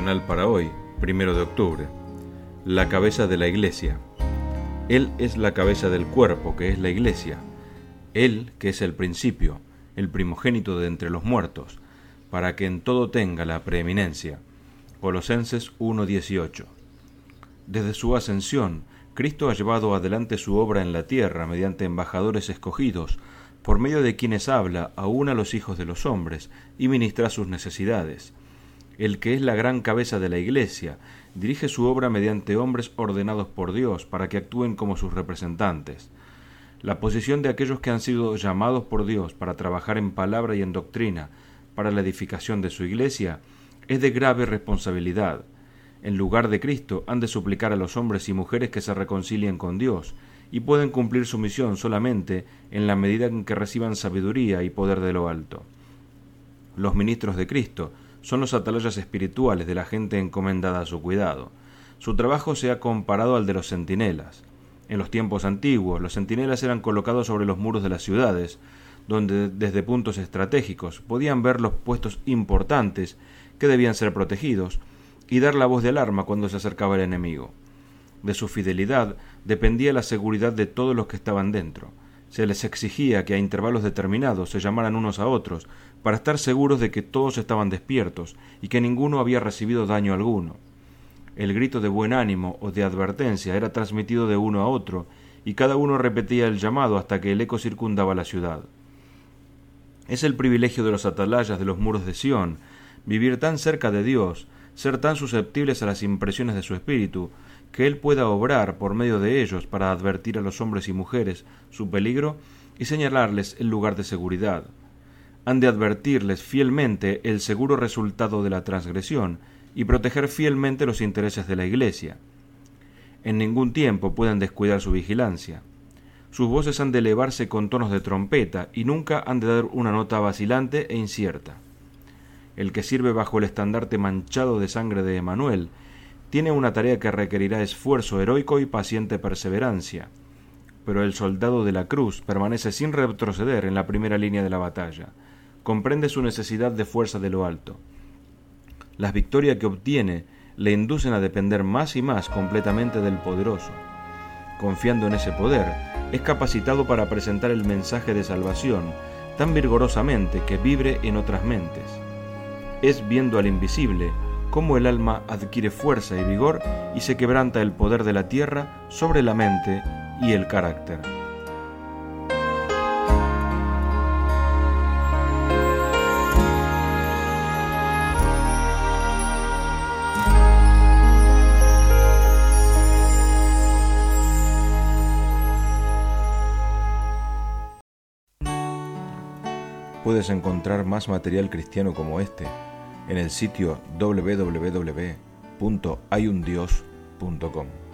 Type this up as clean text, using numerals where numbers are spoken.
devocional para hoy, 1 de octubre. La cabeza de la Iglesia. Él es la cabeza del cuerpo, que es la Iglesia. Él, que es el principio, el primogénito de entre los muertos, para que en todo tenga la preeminencia. Colosenses 1:18. Desde su ascensión, Cristo ha llevado adelante su obra en la tierra mediante embajadores escogidos, por medio de quienes habla aún a los hijos de los hombres y ministra sus necesidades. El que es la gran cabeza de la Iglesia dirige su obra mediante hombres ordenados por Dios para que actúen como sus representantes. La posición de aquellos que han sido llamados por Dios para trabajar en palabra y en doctrina para la edificación de su Iglesia es de grave responsabilidad. En lugar de Cristo han de suplicar a los hombres y mujeres que se reconcilien con Dios, y pueden cumplir su misión solamente en la medida en que reciban sabiduría y poder de lo alto. Los ministros de Cristo son los atalayas espirituales de la gente encomendada a su cuidado. Su trabajo se ha comparado al de los centinelas. En los tiempos antiguos, los centinelas eran colocados sobre los muros de las ciudades, donde desde puntos estratégicos podían ver los puestos importantes que debían ser protegidos y dar la voz de alarma cuando se acercaba el enemigo. De su fidelidad dependía la seguridad de todos los que estaban dentro. Se les exigía que a intervalos determinados se llamaran unos a otros para estar seguros de que todos estaban despiertos y que ninguno había recibido daño alguno. El grito de buen ánimo o de advertencia era transmitido de uno a otro, y cada uno repetía el llamado hasta que el eco circundaba la ciudad. Es el privilegio de los atalayas de los muros de Sión, vivir tan cerca de Dios, ser tan susceptibles a las impresiones de su espíritu, que Él pueda obrar por medio de ellos para advertir a los hombres y mujeres su peligro y señalarles el lugar de seguridad. Han de advertirles fielmente el seguro resultado de la transgresión y proteger fielmente los intereses de la Iglesia. En ningún tiempo pueden descuidar su vigilancia. Sus voces han de elevarse con tonos de trompeta y nunca han de dar una nota vacilante e incierta. El que sirve bajo el estandarte manchado de sangre de Emmanuel tiene una tarea que requerirá esfuerzo heroico y paciente perseverancia, pero el soldado de la cruz permanece sin retroceder en la primera línea de la batalla. Comprende su necesidad de fuerza de lo alto. Las victorias que obtiene le inducen a depender más y más completamente del poderoso. Confiando en ese poder, es capacitado para presentar el mensaje de salvación tan vigorosamente que vibre en otras mentes. Es viendo al invisible cómo el alma adquiere fuerza y vigor y se quebranta el poder de la tierra sobre la mente y el carácter. Puedes encontrar más material cristiano como este en el sitio www.hayundios.com.